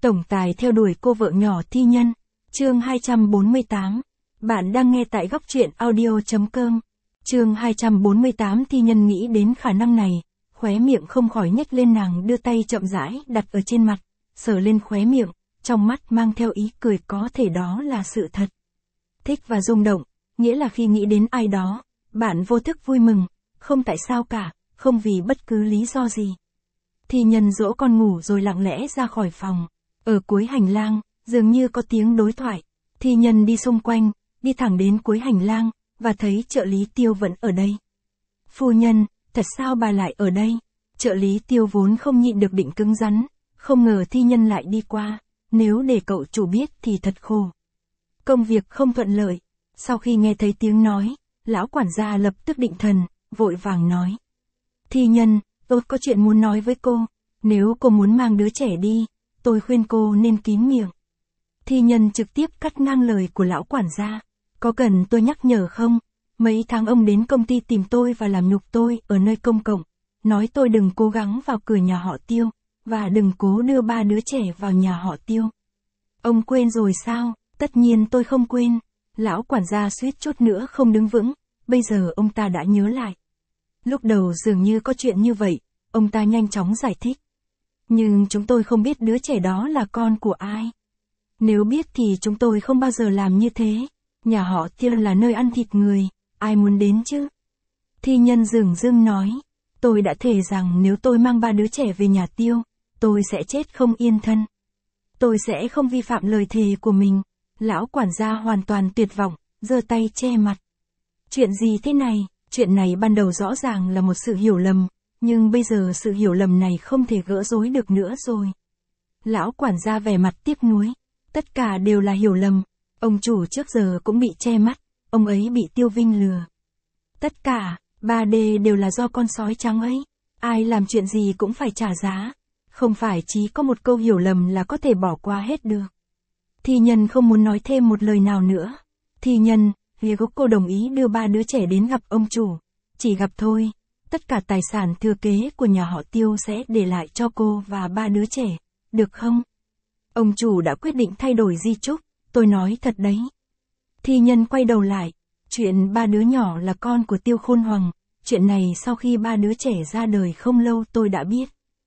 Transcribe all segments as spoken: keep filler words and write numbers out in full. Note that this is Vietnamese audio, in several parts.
Tổng tài theo đuổi cô vợ nhỏ thi nhân. Chương hai trăm bốn mươi tám. Bạn đang nghe tại góc truyện audio chấm com. Chương hai trăm bốn mươi tám. Thi nhân nghĩ đến khả năng này, khóe miệng không khỏi nhếch lên, nàng đưa tay chậm rãi đặt ở trên mặt, sờ lên khóe miệng, trong mắt mang theo ý cười, có thể đó là sự thật. Thích và rung động, nghĩa là khi nghĩ đến ai đó, bạn vô thức vui mừng, không tại sao cả, không vì bất cứ lý do gì. Thi nhân dỗ con ngủ rồi lặng lẽ ra khỏi phòng. Ở cuối hành lang, dường như có tiếng đối thoại. Thi nhân đi xung quanh, đi thẳng đến cuối hành lang, và thấy trợ lý Tiêu vẫn ở đây. Phu nhân, thật sao bà lại ở đây? Trợ lý Tiêu vốn không nhịn được định cứng rắn, không ngờ thi nhân lại đi qua. Nếu để cậu chủ biết thì thật khổ. Công việc không thuận lợi. Sau khi nghe thấy tiếng nói, lão quản gia lập tức định thần, vội vàng nói. Thi nhân, tôi có chuyện muốn nói với cô. Nếu cô muốn mang đứa trẻ đi, tôi khuyên cô nên kín miệng. Thi nhân trực tiếp cắt ngang lời của lão quản gia. Có cần tôi nhắc nhở không? Mấy tháng ông đến công ty tìm tôi và làm nhục tôi ở nơi công cộng. Nói tôi đừng cố gắng vào cửa nhà họ Tiêu, và đừng cố đưa ba đứa trẻ vào nhà họ Tiêu. Ông quên rồi sao? Tất nhiên tôi không quên. Lão quản gia suýt chút nữa không đứng vững, bây giờ ông ta đã nhớ lại. Lúc đầu dường như có chuyện như vậy, ông ta nhanh chóng giải thích. Nhưng chúng tôi không biết đứa trẻ đó là con của ai. Nếu biết thì chúng tôi không bao giờ làm như thế. Nhà họ Tiêu là nơi ăn thịt người, ai muốn đến chứ? Thi nhân dửng dưng nói, tôi đã thề rằng nếu tôi mang ba đứa trẻ về nhà Tiêu, tôi sẽ chết không yên thân. Tôi sẽ không vi phạm lời thề của mình. Lão quản gia hoàn toàn tuyệt vọng, giơ tay che mặt. Chuyện gì thế này? Chuyện này ban đầu rõ ràng là một sự hiểu lầm, nhưng bây giờ sự hiểu lầm này không thể gỡ rối được nữa rồi. Lão quản gia vẻ mặt tiếc nuối. Tất cả đều là hiểu lầm. Ông chủ trước giờ cũng bị che mắt, ông ấy bị Tiêu Vinh lừa. Tất cả, ba D đều là do con sói trắng ấy. Ai làm chuyện gì cũng phải trả giá. Không phải chỉ có một câu hiểu lầm là có thể bỏ qua hết được. Thi nhân không muốn nói thêm một lời nào nữa. Thi nhân, vì cô đồng ý đưa ba đứa trẻ đến gặp ông chủ. Chỉ gặp thôi. Tất cả tài sản thừa kế của nhà họ Tiêu sẽ để lại cho cô và ba đứa trẻ. Được không? Ông chủ đã quyết định thay đổi di chúc. Tôi nói thật đấy. Thi nhân quay đầu lại. Chuyện ba đứa nhỏ là con của Tiêu Khôn Hoằng. Chuyện này sau khi ba đứa trẻ ra đời không lâu tôi đã biết.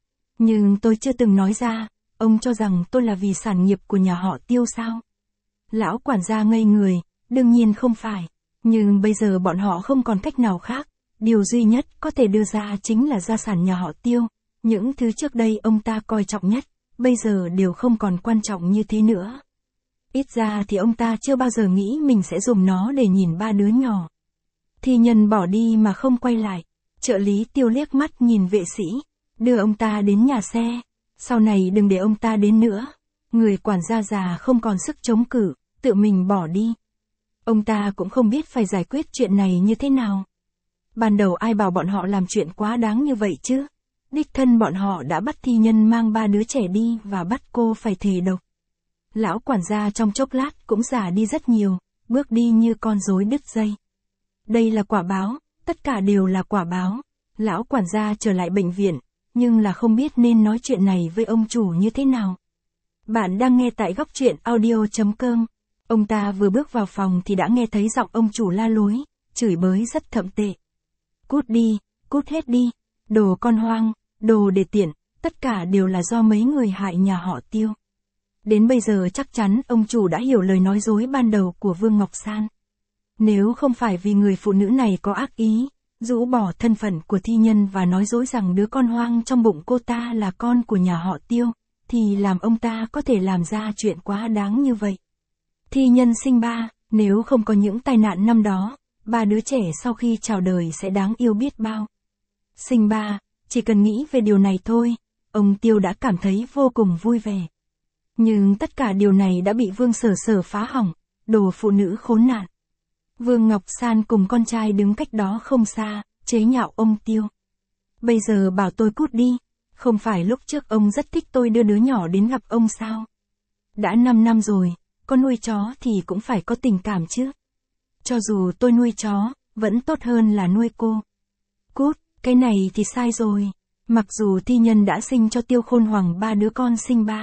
Nhưng tôi chưa từng nói ra. Ông cho rằng tôi là vì sản nghiệp của nhà họ Tiêu sao? Lão quản gia ngây người. Đương nhiên không phải. Nhưng bây giờ bọn họ không còn cách nào khác. Điều duy nhất có thể đưa ra chính là gia sản nhà họ Tiêu. Những thứ trước đây ông ta coi trọng nhất, bây giờ đều không còn quan trọng như thế nữa. Ít ra thì ông ta chưa bao giờ nghĩ mình sẽ dùng nó để nhìn ba đứa nhỏ. Thi nhân bỏ đi mà không quay lại. Trợ lý Tiêu liếc mắt nhìn vệ sĩ, đưa ông ta đến nhà xe. Sau này đừng để ông ta đến nữa. Người quản gia già không còn sức chống cự, tự mình bỏ đi. Ông ta cũng không biết phải giải quyết chuyện này như thế nào. Ban đầu ai bảo bọn họ làm chuyện quá đáng như vậy chứ? Đích thân bọn họ đã bắt thi nhân mang ba đứa trẻ đi và bắt cô phải thề độc. Lão quản gia trong chốc lát cũng già đi rất nhiều, bước đi như con rối đứt dây. Đây là quả báo, tất cả đều là quả báo. Lão quản gia trở lại bệnh viện, nhưng là không biết nên nói chuyện này với ông chủ như thế nào. Bạn đang nghe tại góc truyện audio chấm com. Ông ta vừa bước vào phòng thì đã nghe thấy giọng ông chủ la lối, chửi bới rất thậm tệ. Cút đi, cút hết đi, đồ con hoang, đồ đề tiện, tất cả đều là do mấy người hại nhà họ Tiêu. Đến bây giờ chắc chắn ông chủ đã hiểu lời nói dối ban đầu của Vương Ngọc San. Nếu không phải vì người phụ nữ này có ác ý, rũ bỏ thân phận của thi nhân và nói dối rằng đứa con hoang trong bụng cô ta là con của nhà họ Tiêu, thì làm ông ta có thể làm ra chuyện quá đáng như vậy. Thi nhân sinh ba, nếu không có những tai nạn năm đó, ba đứa trẻ sau khi chào đời sẽ đáng yêu biết bao. Sinh ba, chỉ cần nghĩ về điều này thôi, ông Tiêu đã cảm thấy vô cùng vui vẻ. Nhưng tất cả điều này đã bị Vương Sở Sở phá hỏng, đồ phụ nữ khốn nạn. Vương Ngọc San cùng con trai đứng cách đó không xa, chế nhạo ông Tiêu. Bây giờ bảo tôi cút đi, không phải lúc trước ông rất thích tôi đưa đứa nhỏ đến gặp ông sao? Đã năm năm rồi, có nuôi chó thì cũng phải có tình cảm chứ. Cho dù tôi nuôi chó, vẫn tốt hơn là nuôi cô. Cút, cái này thì sai rồi. Mặc dù thi nhân đã sinh cho Tiêu Khôn Hoằng ba đứa con sinh ba,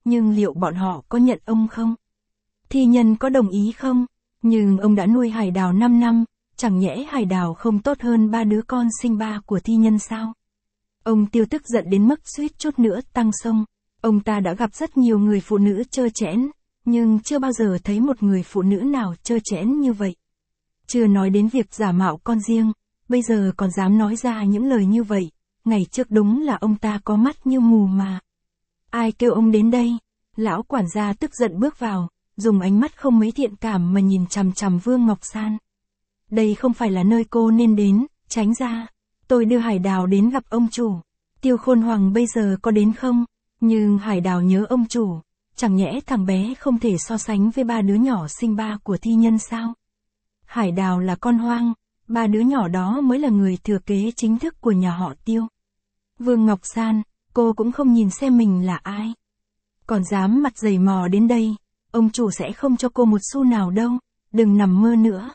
nhưng liệu bọn họ có nhận ông không? Thi Nhân có đồng ý không? Nhưng ông đã nuôi Hải Đào năm năm, chẳng nhẽ Hải Đào không tốt hơn ba đứa con sinh ba của Thi Nhân sao? Ông Tiêu tức giận đến mức suýt chút nữa tăng sông. Ông ta đã gặp rất nhiều người phụ nữ trơ trẽn, nhưng chưa bao giờ thấy một người phụ nữ nào trơ trẽn như vậy. Chưa nói đến việc giả mạo con riêng, bây giờ còn dám nói ra những lời như vậy, ngày trước đúng là ông ta có mắt như mù mà. Ai kêu ông đến đây? Lão quản gia tức giận bước vào, dùng ánh mắt không mấy thiện cảm mà nhìn chằm chằm Vương Ngọc San. Đây không phải là nơi cô nên đến, tránh ra. Tôi đưa Hải Đào đến gặp ông chủ. Tiêu Khôn Hoàng bây giờ có đến không? Nhưng Hải Đào nhớ ông chủ, chẳng nhẽ thằng bé không thể so sánh với ba đứa nhỏ sinh ba của Thi Nhân sao? Hải Đào là con hoang, ba đứa nhỏ đó mới là người thừa kế chính thức của nhà họ Tiêu. Vương Ngọc San, cô cũng không nhìn xem mình là ai. Còn dám mặt dày mò đến đây, ông chủ sẽ không cho cô một xu nào đâu, đừng nằm mơ nữa.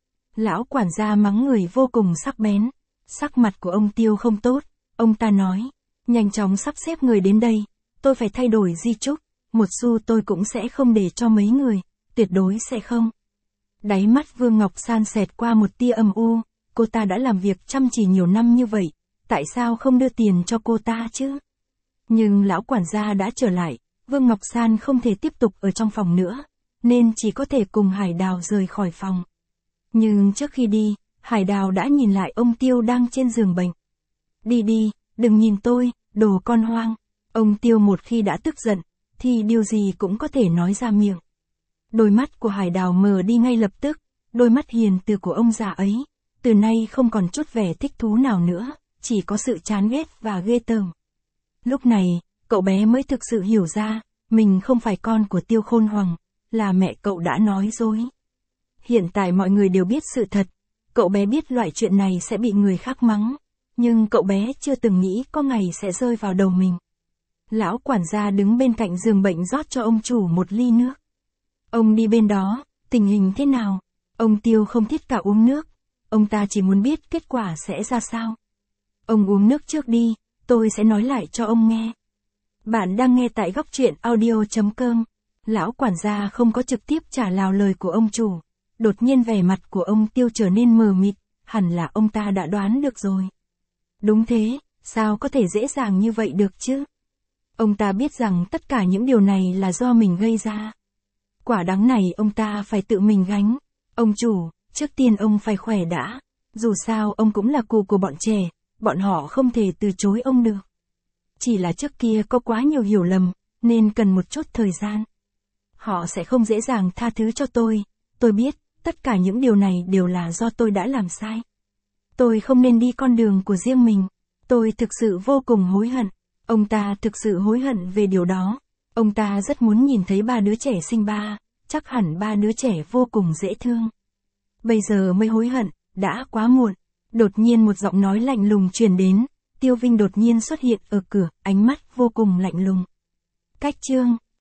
Lão quản gia mắng người vô cùng sắc bén, sắc mặt của ông Tiêu không tốt, ông ta nói, nhanh chóng sắp xếp người đến đây, tôi phải thay đổi di chúc, một xu tôi cũng sẽ không để cho mấy người, tuyệt đối sẽ không. Đáy mắt Vương Ngọc San xẹt qua một tia âm u, cô ta đã làm việc chăm chỉ nhiều năm như vậy, tại sao không đưa tiền cho cô ta chứ? Nhưng lão quản gia đã trở lại, Vương Ngọc San không thể tiếp tục ở trong phòng nữa, nên chỉ có thể cùng Hải Đào rời khỏi phòng. Nhưng trước khi đi, Hải Đào đã nhìn lại ông Tiêu đang trên giường bệnh. Đi đi, đừng nhìn tôi, đồ con hoang. Ông Tiêu một khi đã tức giận, thì điều gì cũng có thể nói ra miệng. Đôi mắt của Hải Đào mờ đi ngay lập tức, đôi mắt hiền từ của ông già ấy, từ nay không còn chút vẻ thích thú nào nữa, chỉ có sự chán ghét và ghê tởm. Lúc này, cậu bé mới thực sự hiểu ra, mình không phải con của Tiêu Khôn Hoàng, là mẹ cậu đã nói dối. Hiện tại mọi người đều biết sự thật, cậu bé biết loại chuyện này sẽ bị người khác mắng, nhưng cậu bé chưa từng nghĩ có ngày sẽ rơi vào đầu mình. Lão quản gia đứng bên cạnh giường bệnh rót cho ông chủ một ly nước. Ông đi bên đó, tình hình thế nào? Ông Tiêu không thích cả uống nước, ông ta chỉ muốn biết kết quả sẽ ra sao. Ông uống nước trước đi, tôi sẽ nói lại cho ông nghe. Bạn đang nghe tại góc truyện audio chấm com. Lão quản gia không có trực tiếp trả lời lời của ông chủ. Đột nhiên vẻ mặt của ông Tiêu trở nên mờ mịt, hẳn là ông ta đã đoán được rồi. Đúng thế, sao có thể dễ dàng như vậy được chứ? Ông ta biết rằng tất cả những điều này là do mình gây ra. Quả đắng này ông ta phải tự mình gánh. Ông chủ, trước tiên ông phải khỏe đã. Dù sao ông cũng là cụ của bọn trẻ, bọn họ không thể từ chối ông được. Chỉ là trước kia có quá nhiều hiểu lầm, nên cần một chút thời gian. Họ sẽ không dễ dàng tha thứ cho tôi. Tôi biết, tất cả những điều này đều là do tôi đã làm sai. Tôi không nên đi con đường của riêng mình. Tôi thực sự vô cùng hối hận. Ông ta thực sự hối hận về điều đó. Ông ta rất muốn nhìn thấy ba đứa trẻ sinh ba, chắc hẳn ba đứa trẻ vô cùng dễ thương. Bây giờ mới hối hận, đã quá muộn. Đột nhiên một giọng nói lạnh lùng truyền đến, Tiêu Vinh đột nhiên xuất hiện ở cửa, ánh mắt vô cùng lạnh lùng. Cách chương